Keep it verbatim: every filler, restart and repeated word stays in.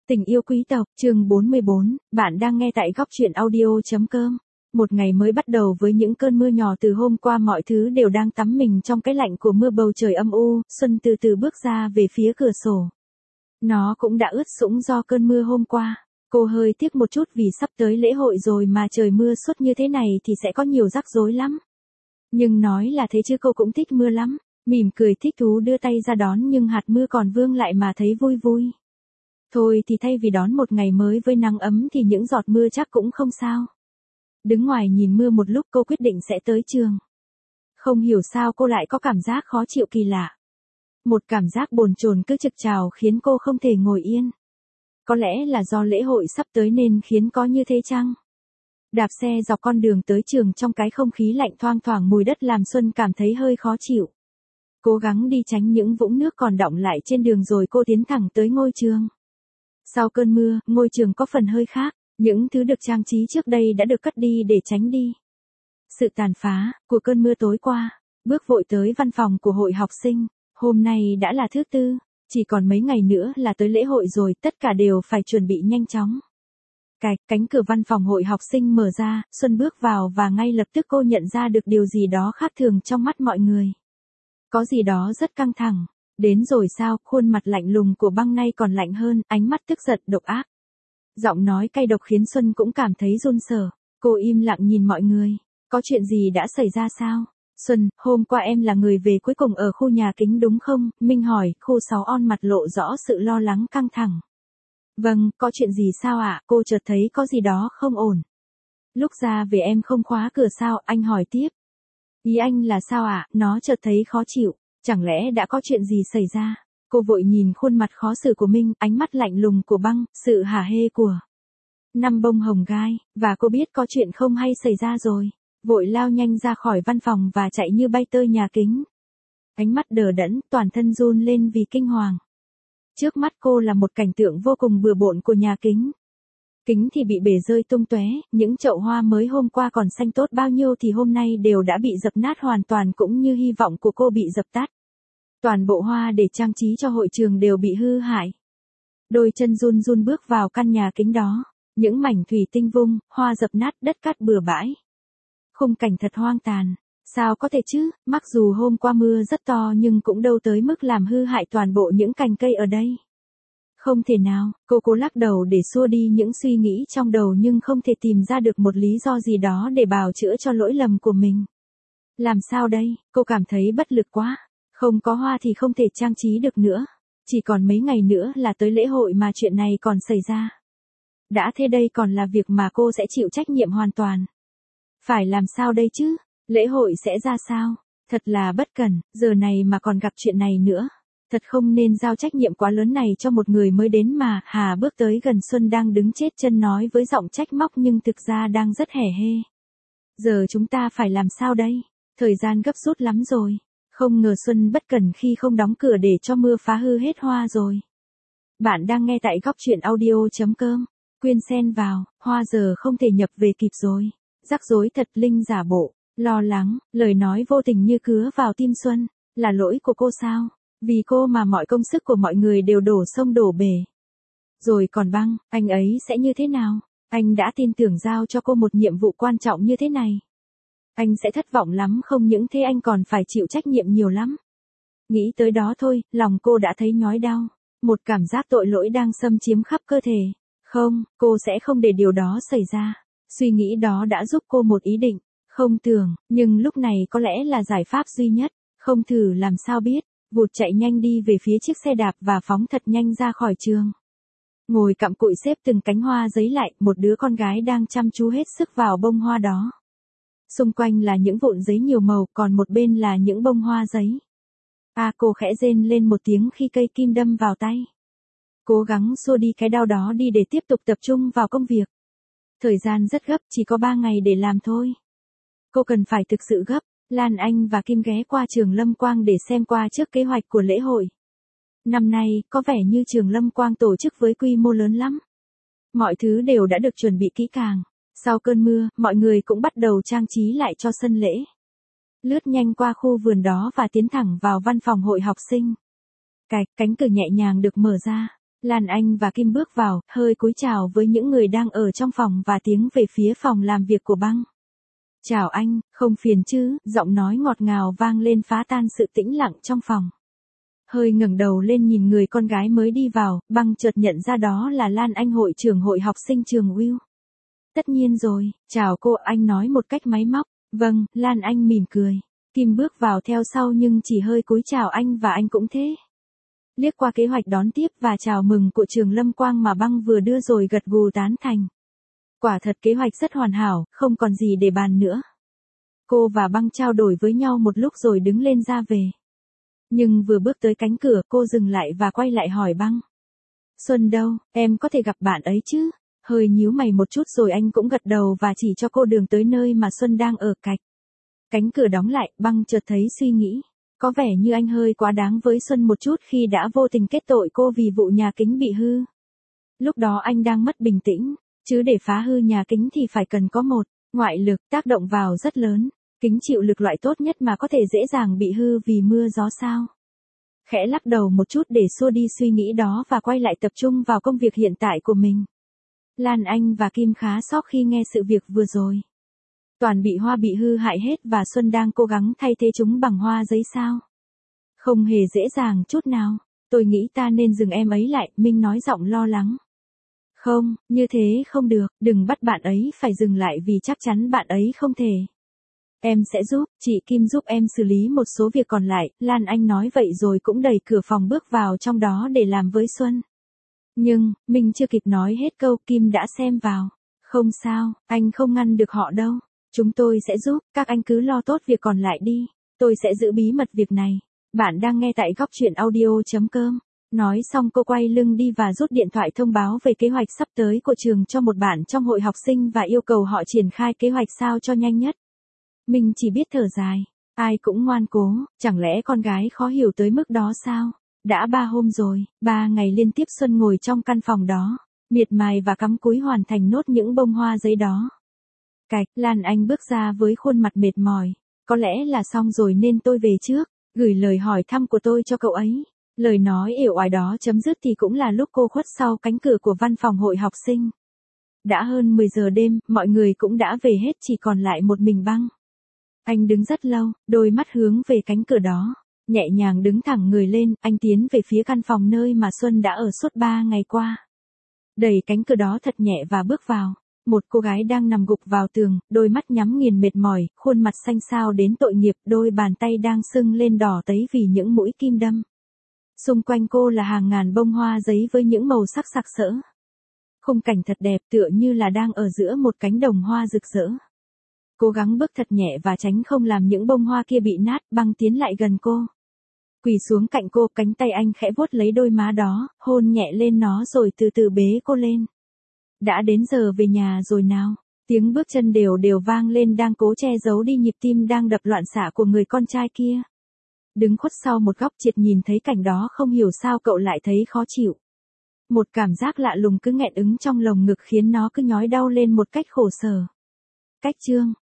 Tình yêu quý tộc, chương bốn mươi bốn, bạn đang nghe tại góc truyện audio chấm com. Một ngày mới bắt đầu với những cơn mưa nhỏ từ hôm qua, mọi thứ đều đang tắm mình trong cái lạnh của mưa, bầu trời âm u, Xuân từ từ bước ra về phía cửa sổ. Nó cũng đã ướt sũng do cơn mưa hôm qua. Cô hơi tiếc một chút vì sắp tới lễ hội rồi mà trời mưa suốt như thế này thì sẽ có nhiều rắc rối lắm. Nhưng nói là thế chứ cô cũng thích mưa lắm, mỉm cười thích thú đưa tay ra đón nhưng hạt mưa còn vương lại mà thấy vui vui. Thôi thì thay vì đón một ngày mới với nắng ấm thì những giọt mưa chắc cũng không sao. Đứng ngoài nhìn mưa một lúc, cô quyết định sẽ tới trường. Không hiểu sao cô lại có cảm giác khó chịu kỳ lạ. Một cảm giác bồn chồn cứ trực trào khiến cô không thể ngồi yên. Có lẽ là do lễ hội sắp tới nên khiến có như thế chăng? Đạp xe dọc con đường tới trường trong cái không khí lạnh thoang thoảng mùi đất làm Xuân cảm thấy hơi khó chịu. Cố gắng đi tránh những vũng nước còn đọng lại trên đường rồi cô tiến thẳng tới ngôi trường. Sau cơn mưa, ngôi trường có phần hơi khác, những thứ được trang trí trước đây đã được cất đi để tránh đi sự tàn phá của cơn mưa tối qua. Bước vội tới văn phòng của hội học sinh, hôm nay đã là thứ tư, chỉ còn mấy ngày nữa là tới lễ hội rồi, tất cả đều phải chuẩn bị nhanh chóng. Cạch, cánh cửa văn phòng hội học sinh mở ra, Xuân bước vào và ngay lập tức cô nhận ra được điều gì đó khác thường trong mắt mọi người. Có gì đó rất căng thẳng. Đến rồi sao? Khuôn mặt lạnh lùng của Băng nay còn lạnh hơn, ánh mắt tức giận độc ác. Giọng nói cay độc khiến Xuân cũng cảm thấy run sợ. Cô im lặng nhìn mọi người. Có chuyện gì đã xảy ra sao? Xuân, hôm qua em là người về cuối cùng ở khu nhà kính đúng không? Minh hỏi. Khu sáu on mặt lộ rõ sự lo lắng căng thẳng. Vâng, có chuyện gì sao ạ? Cô chợt thấy có gì đó không ổn. Lúc ra về em không khóa cửa sao? Anh hỏi tiếp. Ý anh là sao ạ? Nó chợt thấy khó chịu. Chẳng lẽ đã có chuyện gì xảy ra? Cô vội nhìn khuôn mặt khó xử của Minh, ánh mắt lạnh lùng của Băng, sự hả hê của năm bông hồng gai, và cô biết có chuyện không hay xảy ra rồi. Vội lao nhanh ra khỏi văn phòng và chạy như bay tới nhà kính. Ánh mắt đờ đẫn, toàn thân run lên vì kinh hoàng. Trước mắt cô là một cảnh tượng vô cùng bừa bộn của nhà kính. Kính thì bị bể rơi tung tóe, những chậu hoa mới hôm qua còn xanh tốt bao nhiêu thì hôm nay đều đã bị dập nát hoàn toàn, cũng như hy vọng của cô bị dập tắt. Toàn bộ hoa để trang trí cho hội trường đều bị hư hại. Đôi chân run run bước vào căn nhà kính đó, những mảnh thủy tinh vung, hoa dập nát, đất cát bừa bãi. Khung cảnh thật hoang tàn. Sao có thể chứ, mặc dù hôm qua mưa rất to nhưng cũng đâu tới mức làm hư hại toàn bộ những cành cây ở đây. Không thể nào, cô cố lắc đầu để xua đi những suy nghĩ trong đầu nhưng không thể tìm ra được một lý do gì đó để bào chữa cho lỗi lầm của mình. Làm sao đây, cô cảm thấy bất lực quá. Không có hoa thì không thể trang trí được nữa. Chỉ còn mấy ngày nữa là tới lễ hội mà chuyện này còn xảy ra. Đã thế đây còn là việc mà cô sẽ chịu trách nhiệm hoàn toàn. Phải làm sao đây chứ? Lễ hội sẽ ra sao? Thật là bất cẩn, giờ này mà còn gặp chuyện này nữa. Thật không nên giao trách nhiệm quá lớn này cho một người mới đến mà. Hà bước tới gần Xuân đang đứng chết chân nói với giọng trách móc nhưng thực ra đang rất hẻ hê. Giờ chúng ta phải làm sao đây? Thời gian gấp rút lắm rồi. Không ngờ Xuân bất cẩn khi không đóng cửa để cho mưa phá hư hết hoa rồi. Bạn đang nghe tại góc truyện audio chấm com. Quyên xen vào, hoa giờ không thể nhập về kịp rồi. Rắc rối thật. Linh giả bộ, lo lắng, lời nói vô tình như cứa vào tim Xuân. Là lỗi của cô sao? Vì cô mà mọi công sức của mọi người đều đổ sông đổ bể. Rồi còn Băng, anh ấy sẽ như thế nào? Anh đã tin tưởng giao cho cô một nhiệm vụ quan trọng như thế này. Anh sẽ thất vọng lắm, không những thế anh còn phải chịu trách nhiệm nhiều lắm. Nghĩ tới đó thôi, lòng cô đã thấy nhói đau. Một cảm giác tội lỗi đang xâm chiếm khắp cơ thể. Không, cô sẽ không để điều đó xảy ra. Suy nghĩ đó đã giúp cô một ý định. Không tưởng, nhưng lúc này có lẽ là giải pháp duy nhất. Không thử làm sao biết. Vụt chạy nhanh đi về phía chiếc xe đạp và phóng thật nhanh ra khỏi trường. Ngồi cặm cụi xếp từng cánh hoa giấy lại, một đứa con gái đang chăm chú hết sức vào bông hoa đó. Xung quanh là những vụn giấy nhiều màu, còn một bên là những bông hoa giấy. À, cô khẽ rên lên một tiếng khi cây kim đâm vào tay. Cố gắng xua đi cái đau đó đi để tiếp tục tập trung vào công việc. Thời gian rất gấp, chỉ có ba ngày để làm thôi. Cô cần phải thực sự gấp. Lan Anh và Kim ghé qua trường Lâm Quang để xem qua trước kế hoạch của lễ hội. Năm nay, có vẻ như trường Lâm Quang tổ chức với quy mô lớn lắm. Mọi thứ đều đã được chuẩn bị kỹ càng. Sau cơn mưa, mọi người cũng bắt đầu trang trí lại cho sân lễ. Lướt nhanh qua khu vườn đó và tiến thẳng vào văn phòng hội học sinh. Cạch, cánh cửa nhẹ nhàng được mở ra. Lan Anh và Kim bước vào, hơi cúi chào với những người đang ở trong phòng và tiến về phía phòng làm việc của Băng. Chào anh, không phiền chứ, giọng nói ngọt ngào vang lên phá tan sự tĩnh lặng trong phòng. Hơi ngẩng đầu lên nhìn người con gái mới đi vào, Băng chợt nhận ra đó là Lan Anh, hội trưởng hội học sinh trường Will. Tất nhiên rồi, chào cô, anh nói một cách máy móc. Vâng, Lan Anh mỉm cười. Kim bước vào theo sau nhưng chỉ hơi cúi chào anh và anh cũng thế. Liếc qua kế hoạch đón tiếp và chào mừng của trường Lâm Quang mà Băng vừa đưa rồi gật gù tán thành. Quả thật kế hoạch rất hoàn hảo, không còn gì để bàn nữa. Cô và Băng trao đổi với nhau một lúc rồi đứng lên ra về. Nhưng vừa bước tới cánh cửa cô dừng lại và quay lại hỏi Băng. Xuân đâu, em có thể gặp bạn ấy chứ? Hơi nhíu mày một chút rồi anh cũng gật đầu và chỉ cho cô đường tới nơi mà Xuân đang ở cạnh. Cánh cửa đóng lại, Băng chợt thấy suy nghĩ. Có vẻ như anh hơi quá đáng với Xuân một chút khi đã vô tình kết tội cô vì vụ nhà kính bị hư. Lúc đó anh đang mất bình tĩnh, chứ để phá hư nhà kính thì phải cần có một ngoại lực tác động vào rất lớn. Kính chịu lực loại tốt nhất mà có thể dễ dàng bị hư vì mưa gió sao. Khẽ lắc đầu một chút để xua đi suy nghĩ đó và quay lại tập trung vào công việc hiện tại của mình. Lan Anh và Kim khá sốc khi nghe sự việc vừa rồi. Toàn bị hoa bị hư hại hết và Xuân đang cố gắng thay thế chúng bằng hoa giấy sao. Không hề dễ dàng chút nào. Tôi nghĩ ta nên dừng em ấy lại, Minh nói giọng lo lắng. Không, như thế không được, đừng bắt bạn ấy phải dừng lại vì chắc chắn bạn ấy không thể. Em sẽ giúp, chị Kim giúp em xử lý một số việc còn lại, Lan Anh nói vậy rồi cũng đẩy cửa phòng bước vào trong đó để làm với Xuân. Nhưng, mình chưa kịp nói hết câu, Kim đã xem vào. Không sao, anh không ngăn được họ đâu. Chúng tôi sẽ giúp, các anh cứ lo tốt việc còn lại đi. Tôi sẽ giữ bí mật việc này. Bạn đang nghe tại góc truyện audio.com. Nói xong cô quay lưng đi và rút điện thoại thông báo về kế hoạch sắp tới của trường cho một bạn trong hội học sinh và yêu cầu họ triển khai kế hoạch sao cho nhanh nhất. Mình chỉ biết thở dài. Ai cũng ngoan cố, chẳng lẽ con gái khó hiểu tới mức đó sao? Đã ba hôm rồi, ba ngày liên tiếp Xuân ngồi trong căn phòng đó, miệt mài và cắm cúi hoàn thành nốt những bông hoa giấy đó. Cạch, Lan Anh bước ra với khuôn mặt mệt mỏi. Có lẽ là xong rồi nên tôi về trước, gửi lời hỏi thăm của tôi cho cậu ấy. Lời nói uể oải đó chấm dứt thì cũng là lúc cô khuất sau cánh cửa của văn phòng hội học sinh. Đã hơn mười giờ đêm, mọi người cũng đã về hết, chỉ còn lại một mình Băng. Anh đứng rất lâu, đôi mắt hướng về cánh cửa đó. Nhẹ nhàng đứng thẳng người lên, anh tiến về phía căn phòng nơi mà Xuân đã ở suốt ba ngày qua. Đẩy cánh cửa đó thật nhẹ và bước vào. Một cô gái đang nằm gục vào tường, đôi mắt nhắm nghiền mệt mỏi, khuôn mặt xanh xao đến tội nghiệp, đôi bàn tay đang sưng lên đỏ tấy vì những mũi kim đâm. Xung quanh cô là hàng ngàn bông hoa giấy với những màu sắc sặc sỡ. Khung cảnh thật đẹp, tựa như là đang ở giữa một cánh đồng hoa rực rỡ. Cố gắng bước thật nhẹ và tránh không làm những bông hoa kia bị nát. Băng tiến lại gần cô. Quỳ xuống cạnh cô, cánh tay anh khẽ vuốt lấy đôi má đó, hôn nhẹ lên nó rồi từ từ bế cô lên. Đã đến giờ về nhà rồi nào. Tiếng bước chân đều đều vang lên, đang cố che giấu đi nhịp tim đang đập loạn xạ của người con trai kia. Đứng khuất sau một góc, Triệt nhìn thấy cảnh đó không hiểu sao cậu lại thấy khó chịu. Một cảm giác lạ lùng cứ nghẹn ứng trong lồng ngực khiến nó cứ nhói đau lên một cách khổ sở. Cách chương